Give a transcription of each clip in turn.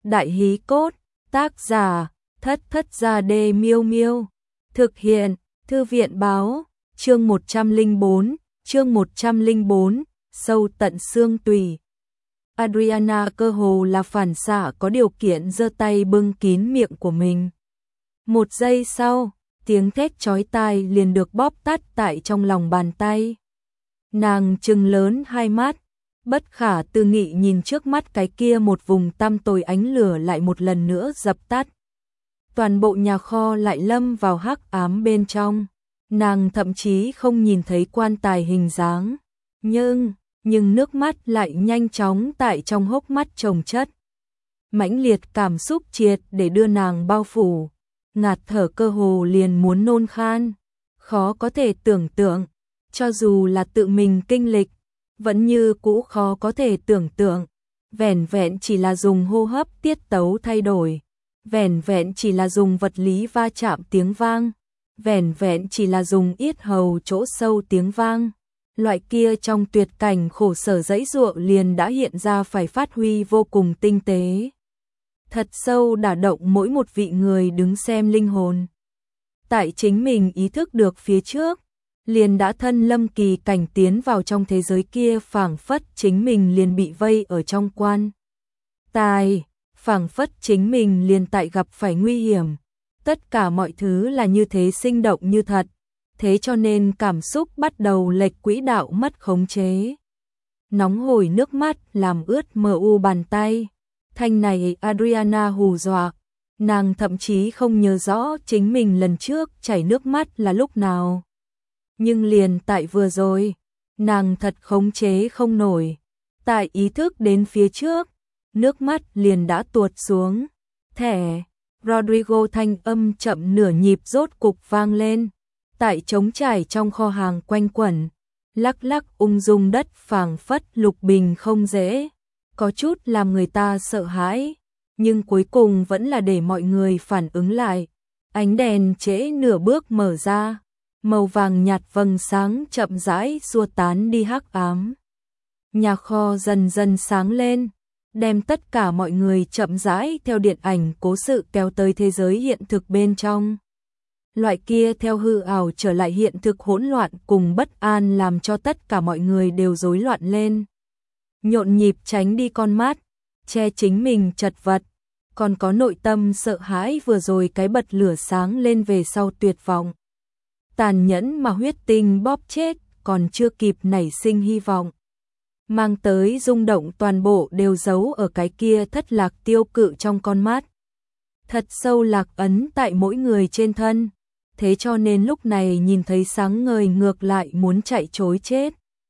Đại hí cốt, tác giả, Thất Thất Gia Đê Miêu Miêu. Thực hiện, Thư viện báo, chương 104, sâu tận xương tủy. Adriana cơ hồ là phản xạ có điều kiện giơ tay bưng kín miệng của mình. Một giây sau, tiếng thét chói tai liền được bóp tắt tại trong lòng bàn tay. Nàng trừng lớn hai mắt, bất khả tư nghị nhìn trước mắt cái kia một vùng tăm tối, ánh lửa lại một lần nữa dập tắt. Toàn bộ nhà kho lại lâm vào hắc ám bên trong. Nàng thậm chí không nhìn thấy quan tài hình dáng, nhưng nước mắt lại nhanh chóng tại trong hốc mắt chồng chất. Mãnh liệt cảm xúc triệt để đưa nàng bao phủ, ngạt thở cơ hồ liền muốn nôn khan. Khó có thể tưởng tượng, cho dù là tự mình kinh lịch, vẫn như cũ khó có thể tưởng tượng. Vẻn vẹn chỉ là dùng hô hấp tiết tấu thay đổi, vẻn vẹn chỉ là dùng vật lý va chạm tiếng vang, vẻn vẹn chỉ là dùng yết hầu chỗ sâu tiếng vang. Loại kia trong tuyệt cảnh khổ sở dãy dụa liền đã hiện ra phải phát huy vô cùng tinh tế. Thật sâu đả động mỗi một vị người đứng xem linh hồn. Tại chính mình ý thức được phía trước, liền đã thân lâm kỳ cảnh tiến vào trong thế giới kia, phảng phất chính mình liền bị vây ở trong quan tài, phảng phất chính mình liền tại gặp phải nguy hiểm. Tất cả mọi thứ là như thế sinh động như thật, thế cho nên cảm xúc bắt đầu lệch quỹ đạo, mất khống chế. Nóng hổi nước mắt làm ướt mờ u bàn tay. Thanh này Adriana hù dọa, nàng thậm chí không nhớ rõ chính mình lần trước chảy nước mắt là lúc nào. Nhưng liền tại vừa rồi, nàng thật khống chế không nổi. Tại ý thức đến phía trước, nước mắt liền đã tuột xuống. Thẻ, Rodrigo thanh âm chậm nửa nhịp rốt cục vang lên. Tại trống trải trong kho hàng quanh quẩn, lắc lắc ung dung đất phảng phất lục bình không dễ, có chút làm người ta sợ hãi, nhưng cuối cùng vẫn là để mọi người phản ứng lại. Ánh đèn trễ nửa bước mở ra, màu vàng nhạt vầng sáng chậm rãi xua tán đi hắc ám. Nhà kho dần dần sáng lên, đem tất cả mọi người chậm rãi theo điện ảnh cố sự kéo tới thế giới hiện thực bên trong. Loại kia theo hư ảo trở lại hiện thực hỗn loạn cùng bất an làm cho tất cả mọi người đều rối loạn lên. Nhộn nhịp tránh đi con mắt, che chính mình chật vật, còn có nội tâm sợ hãi vừa rồi cái bật lửa sáng lên về sau tuyệt vọng. Tàn nhẫn mà huyết tinh bóp chết, còn chưa kịp nảy sinh hy vọng. Mang tới rung động toàn bộ đều giấu ở cái kia thất lạc tiêu cự trong con mắt. Thật sâu lạc ấn tại mỗi người trên thân. Thế cho nên lúc này nhìn thấy sáng ngời ngược lại muốn chạy trối chết.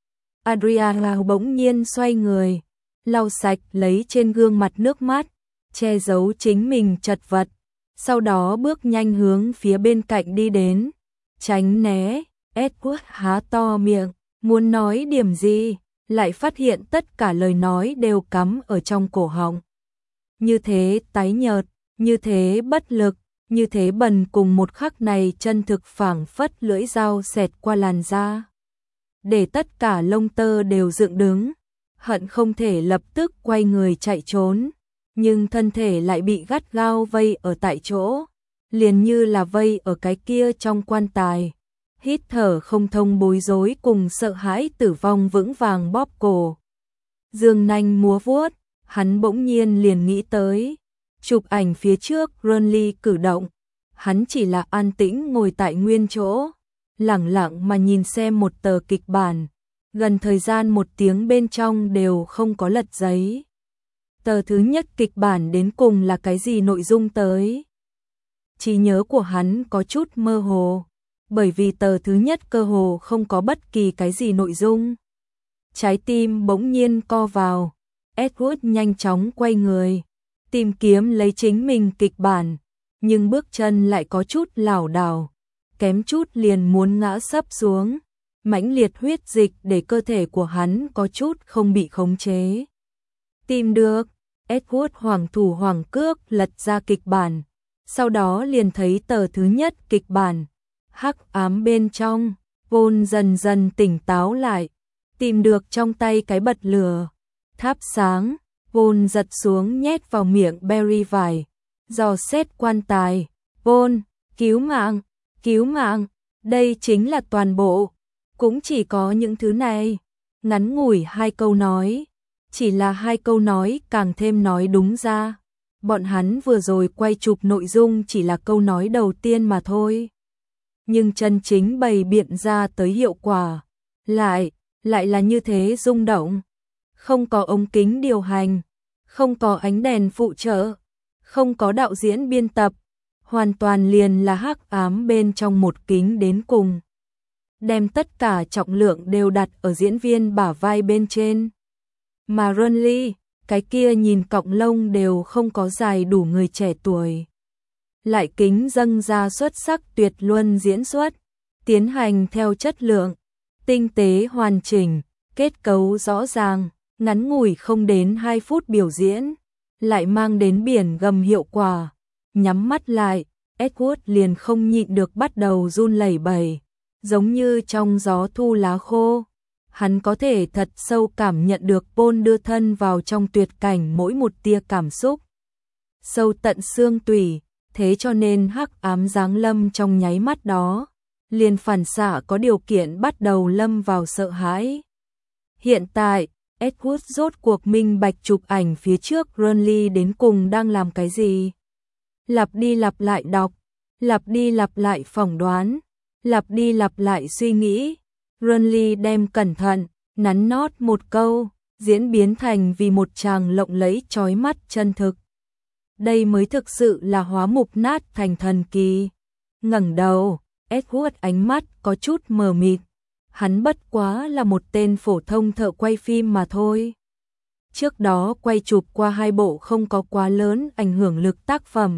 Adriana bỗng nhiên xoay người, lau sạch lấy trên gương mặt nước mắt, che giấu chính mình chật vật, sau đó bước nhanh hướng phía bên cạnh đi đến. Tránh né, Edward há to miệng, muốn nói điểm gì, lại phát hiện tất cả lời nói đều cắm ở trong cổ họng. Như thế tái nhợt, như thế bất lực, như thế bần cùng một khắc này chân thực phảng phất lưỡi dao xẹt qua làn da, để tất cả lông tơ đều dựng đứng, hận không thể lập tức quay người chạy trốn, nhưng thân thể lại bị gắt gao vây ở tại chỗ, liền như là vây ở cái kia trong quan tài. Hít thở không thông, bối rối cùng sợ hãi tử vong vững vàng bóp cổ. Dương nanh múa vuốt, hắn bỗng nhiên liền nghĩ tới chụp ảnh phía trước Runley cử động, hắn chỉ là an tĩnh ngồi tại nguyên chỗ, lẳng lặng mà nhìn xem một tờ kịch bản, gần thời gian 1 tiếng bên trong đều không có lật giấy. Tờ thứ nhất kịch bản đến cùng là cái gì nội dung tới? Trí nhớ của hắn có chút mơ hồ, bởi vì tờ thứ nhất cơ hồ không có bất kỳ cái gì nội dung. Trái tim bỗng nhiên co vào, Edward nhanh chóng quay người, tìm kiếm lấy chính mình kịch bản, nhưng bước chân lại có chút lảo đảo, kém chút liền muốn ngã sấp xuống. Mãnh liệt huyết dịch để cơ thể của hắn có chút không bị khống chế. Tìm được, Edward hoảng thủ hoảng cước lật ra kịch bản, sau đó liền thấy tờ thứ nhất kịch bản. Hắc ám bên trong, Vôn dần dần tỉnh táo lại, tìm được trong tay cái bật lửa, thắp sáng, Paul giật xuống nhét vào miệng Barry vài dò xét quan tài. Paul, cứu mạng, đây chính là toàn bộ. Cũng chỉ có những thứ này. Ngắn ngủi 2 câu nói. Chỉ là 2 câu nói càng thêm nói đúng ra. Bọn hắn vừa rồi quay chụp nội dung chỉ là câu nói đầu tiên mà thôi. Nhưng chân chính bày biện ra tới hiệu quả. Lại là như thế rung động. Không có ống kính điều hành. Không có ánh đèn phụ trợ. Không có đạo diễn biên tập. Hoàn toàn liền là hắc ám bên trong một kính đến cùng. Đem tất cả trọng lượng đều đặt ở diễn viên bả vai bên trên. Mà Ronly, cái kia nhìn cọng lông đều không có dài đủ người trẻ tuổi. Lại kính dâng ra xuất sắc tuyệt luân diễn xuất, tiến hành theo chất lượng, tinh tế hoàn chỉnh, kết cấu rõ ràng, ngắn ngủi không đến 2 phút biểu diễn, lại mang đến biển gầm hiệu quả. Nhắm mắt lại, Edward liền không nhịn được bắt đầu run lẩy bẩy, giống như trong gió thu lá khô. Hắn có thể thật sâu cảm nhận được Paul đưa thân vào trong tuyệt cảnh mỗi một tia cảm xúc. Sâu tận xương tủy, thế cho nên hắc ám giáng lâm trong nháy mắt đó, liền phản xạ có điều kiện bắt đầu lâm vào sợ hãi. Hiện tại, Edward rốt cuộc minh bạch chụp ảnh phía trước Ronly đến cùng đang làm cái gì. Lặp đi lặp lại đọc, lặp đi lặp lại phỏng đoán, lặp đi lặp lại suy nghĩ. Ronly đem cẩn thận, nắn nót một câu, diễn biến thành vì một chàng lộng lẫy chói mắt chân thực. Đây mới thực sự là hóa mục nát thành thần kỳ. Ngẩng đầu, Edward ánh mắt có chút mờ mịt. Hắn bất quá là một tên phổ thông thợ quay phim mà thôi. Trước đó quay chụp qua 2 bộ không có quá lớn ảnh hưởng lực tác phẩm.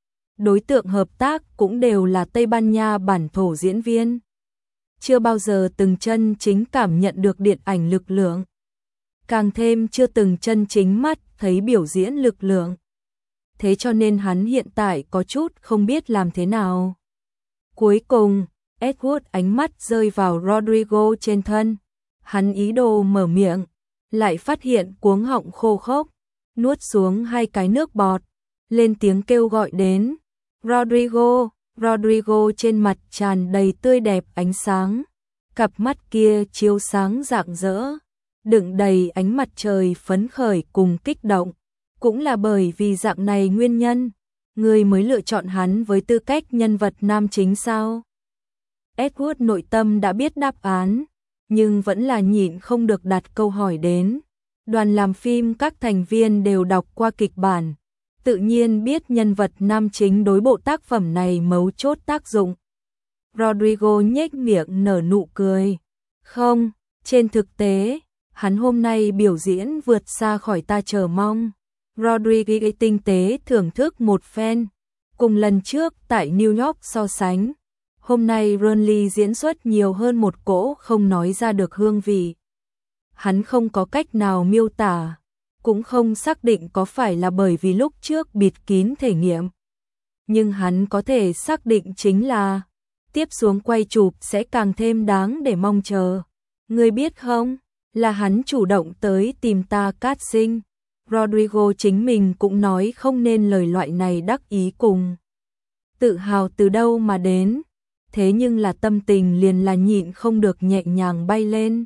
Đối tượng hợp tác cũng đều là Tây Ban Nha bản thổ diễn viên. Chưa bao giờ từng chân chính cảm nhận được điện ảnh lực lượng. Càng thêm chưa từng chân chính mắt thấy biểu diễn lực lượng. Thế cho nên hắn hiện tại có chút không biết làm thế nào. Cuối cùng, Edward ánh mắt rơi vào Rodrigo trên thân. Hắn ý đồ mở miệng, lại phát hiện cuống họng khô khốc, nuốt xuống 2 cái nước bọt, lên tiếng kêu gọi đến. Rodrigo, Rodrigo trên mặt tràn đầy tươi đẹp ánh sáng. Cặp mắt kia chiếu sáng rạng rỡ, đựng đầy ánh mặt trời phấn khởi cùng kích động. Cũng là bởi vì dạng này nguyên nhân, người mới lựa chọn hắn với tư cách nhân vật nam chính sao? Edward nội tâm đã biết đáp án, nhưng vẫn là nhịn không được đặt câu hỏi đến. Đoàn làm phim các thành viên đều đọc qua kịch bản, tự nhiên biết nhân vật nam chính đối bộ tác phẩm này mấu chốt tác dụng. Rodrigo nhếch miệng nở nụ cười. Không, trên thực tế, hắn hôm nay biểu diễn vượt xa khỏi ta chờ mong. Rodrigo tinh tế thưởng thức một phen. Cùng lần trước tại New York so sánh, hôm nay Ronly diễn xuất nhiều hơn một cỗ không nói ra được hương vị. Hắn không có cách nào miêu tả, cũng không xác định có phải là bởi vì lúc trước bịt kín thể nghiệm. Nhưng hắn có thể xác định chính là tiếp xuống quay chụp sẽ càng thêm đáng để mong chờ. Ngươi biết không, là hắn chủ động tới tìm ta casting. Rodrigo chính mình cũng nói không nên lời loại này đắc ý cùng tự hào từ đâu mà đến. Thế nhưng là tâm tình liền là nhịn không được nhẹ nhàng bay lên.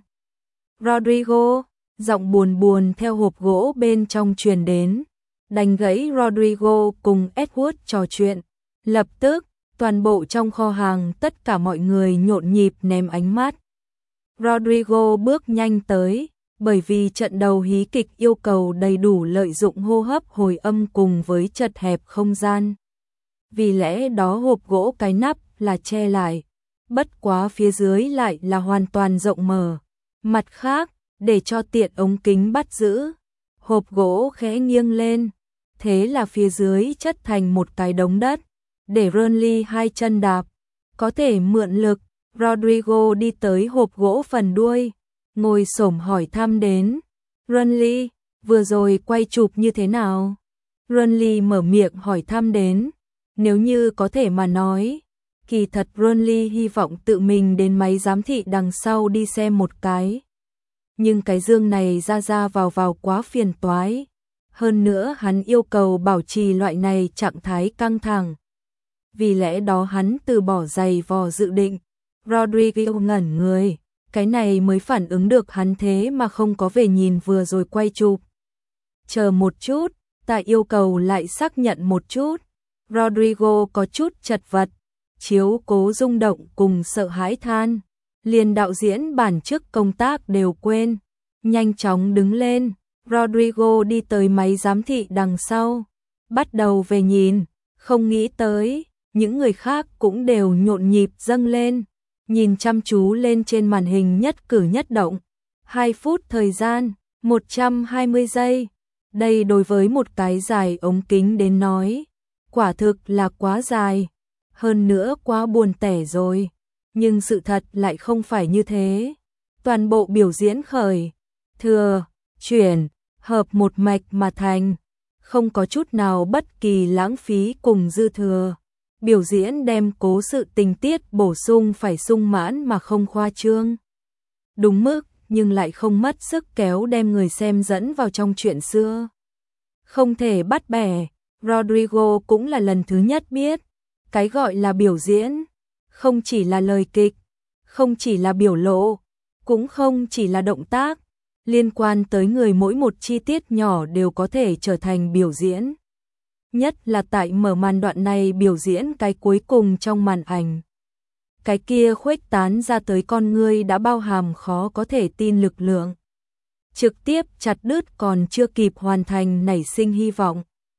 Rodrigo, giọng buồn buồn theo hộp gỗ bên trong truyền đến. Đánh gãy Rodrigo cùng Edward trò chuyện. Lập tức, toàn bộ trong kho hàng tất cả mọi người nhộn nhịp ném ánh mắt. Rodrigo bước nhanh tới, bởi vì trận đầu hí kịch yêu cầu đầy đủ lợi dụng hô hấp hồi âm cùng với chật hẹp không gian. Vì lẽ đó hộp gỗ cái nắp là che lại, bất quá phía dưới lại là hoàn toàn rộng mở. Mặt khác, để cho tiện ống kính bắt giữ, hộp gỗ khẽ nghiêng lên, thế là phía dưới chất thành một cái đống đất, để Ronly 2 chân đạp, có thể mượn lực. Rodrigo đi tới hộp gỗ phần đuôi, ngồi xổm hỏi thăm đến. Ronly, vừa rồi quay chụp như thế nào? Ronly mở miệng hỏi thăm đến. Nếu như có thể mà nói, kỳ thật Ronly hy vọng tự mình đến máy giám thị đằng sau đi xem một cái. Nhưng cái dương này ra vào quá phiền toái, Hơn nữa hắn yêu cầu bảo trì loại này trạng thái căng thẳng. Vì lẽ đó hắn từ bỏ giày vò dự định. Rodrigo ngẩn người, cái này mới phản ứng được hắn thế mà không có về nhìn vừa rồi quay chụp. Chờ một chút, ta yêu cầu lại xác nhận một chút. Rodrigo có chút chật vật, chiếu cố rung động cùng sợ hãi than. Liền đạo diễn bản chức công tác đều quên. Nhanh chóng đứng lên, Rodrigo đi tới máy giám thị đằng sau. Bắt đầu về nhìn, không nghĩ tới, những người khác cũng đều nhộn nhịp dâng lên. Nhìn chăm chú lên trên màn hình nhất cử nhất động. 2 phút thời gian, 120 giây. Đây đối với một cái dài ống kính đến nói, quả thực là quá dài. Hơn nữa quá buồn tẻ rồi. Nhưng sự thật lại không phải như thế. Toàn bộ biểu diễn khởi, thừa, chuyển, hợp một mạch mà thành. Không có chút nào bất kỳ lãng phí cùng dư thừa. Biểu diễn đem cố sự tình tiết bổ sung phải sung mãn mà không khoa trương. Đúng mức, nhưng lại không mất sức kéo đem người xem dẫn vào trong chuyện xưa. Không thể bắt bẻ, Rodrigo cũng là lần thứ nhất biết. Cái gọi là biểu diễn, không chỉ là lời kịch, không chỉ là biểu lộ, cũng không chỉ là động tác. Liên quan tới người mỗi một chi tiết nhỏ đều có thể trở thành biểu diễn. Nhất là tại mở màn đoạn này biểu diễn cái cuối cùng trong màn ảnh. Cái kia khuếch tán ra tới con ngươi đã bao hàm khó có thể tin lực lượng. Trực tiếp chặt đứt còn chưa kịp hoàn thành nảy sinh hy vọng.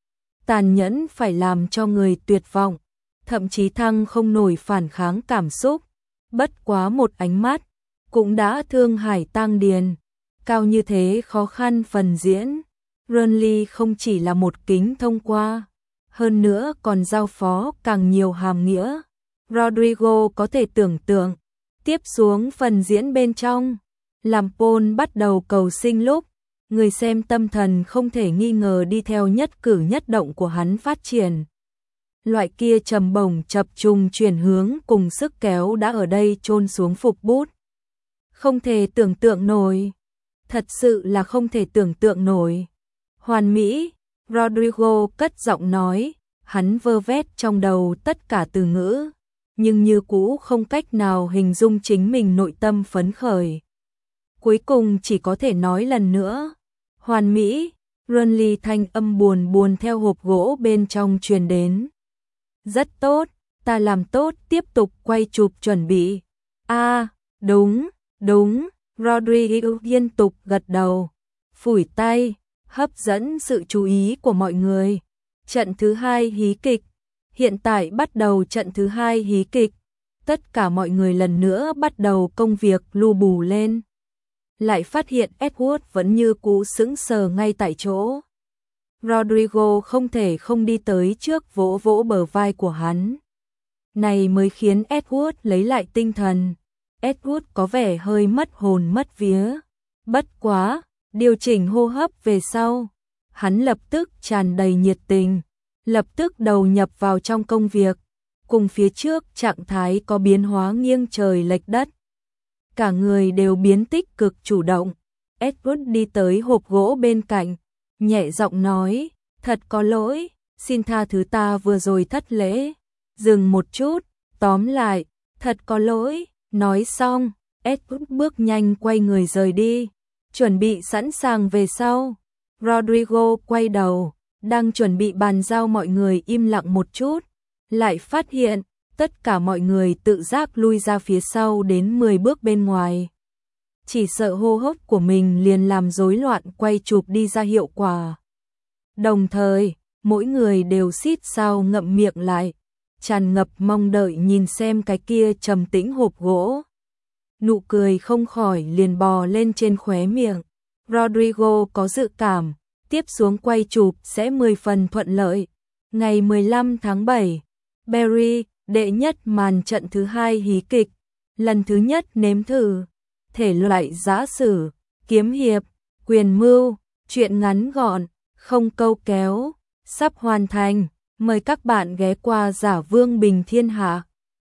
Tàn nhẫn phải làm cho người tuyệt vọng, thậm chí thăng không nổi phản kháng cảm xúc. Bất quá một ánh mắt, cũng đã thương hải tang điền. Cao như thế khó khăn phần diễn. Burnley không chỉ là một kính thông qua, hơn nữa còn giao phó càng nhiều hàm nghĩa. Rodrigo có thể tưởng tượng, tiếp xuống phần diễn bên trong, làm Paul bắt đầu cầu sinh lúc, người xem tâm thần không thể nghi ngờ đi theo nhất cử nhất động của hắn phát triển. Loại kia trầm bổng chập trùng chuyển hướng cùng sức kéo đã ở đây chôn xuống phục bút. Không thể tưởng tượng nổi. Thật sự là không thể tưởng tượng nổi. Hoàn mỹ, Rodrigo cất giọng nói, hắn vơ vét trong đầu tất cả từ ngữ, nhưng như cũ không cách nào hình dung chính mình nội tâm phấn khởi. Cuối cùng chỉ có thể nói lần nữa, hoàn mỹ, Burnley thanh âm buồn buồn theo hộp gỗ bên trong truyền đến. Rất tốt, ta làm tốt, tiếp tục quay chụp chuẩn bị. Đúng, đúng. Rodrigo liên tục gật đầu, phủi tay, hấp dẫn sự chú ý của mọi người. Trận thứ 2 hí kịch. Hiện tại bắt đầu trận thứ 2 hí kịch. Tất cả mọi người lần nữa bắt đầu công việc lu bù lên. Lại phát hiện Edward vẫn như cũ sững sờ ngay tại chỗ. Rodrigo không thể không đi tới trước vỗ vỗ bờ vai của hắn. Này mới khiến Edward lấy lại tinh thần. Edward có vẻ hơi mất hồn mất vía. Bất quá, điều chỉnh hô hấp về sau. Hắn lập tức tràn đầy nhiệt tình, lập tức đầu nhập vào trong công việc. Cùng phía trước trạng thái có biến hóa nghiêng trời lệch đất. Cả người đều biến tích cực chủ động. Edward đi tới hộp gỗ bên cạnh, nhẹ giọng nói, thật có lỗi, xin tha thứ ta vừa rồi thất lễ. Dừng một chút, tóm lại, thật có lỗi. Nói xong, Edward bước nhanh quay người rời đi, chuẩn bị sẵn sàng về sau. Rodrigo quay đầu, đang chuẩn bị bàn giao mọi người im lặng một chút, lại phát hiện tất cả mọi người tự giác lui ra phía sau đến 10 bước bên ngoài. Chỉ sợ hô hấp của mình liền làm rối loạn quay chụp đi ra hiệu quả. Đồng thời, mỗi người đều xít sao ngậm miệng lại, tràn ngập mong đợi nhìn xem cái kia trầm tĩnh hộp gỗ. Nụ cười không khỏi liền bò lên trên khóe miệng. Rodrigo có dự cảm, tiếp xuống quay chụp sẽ 10 phần thuận lợi. Ngày 15 tháng 7, Barry, đệ nhất màn trận thứ 2 hí kịch, lần thứ nhất nếm thử. Thể loại giã sử, kiếm hiệp, quyền mưu, truyện ngắn gọn, không câu kéo, sắp hoàn thành. Mời các bạn ghé qua Giả Vương Bình Thiên Hạ.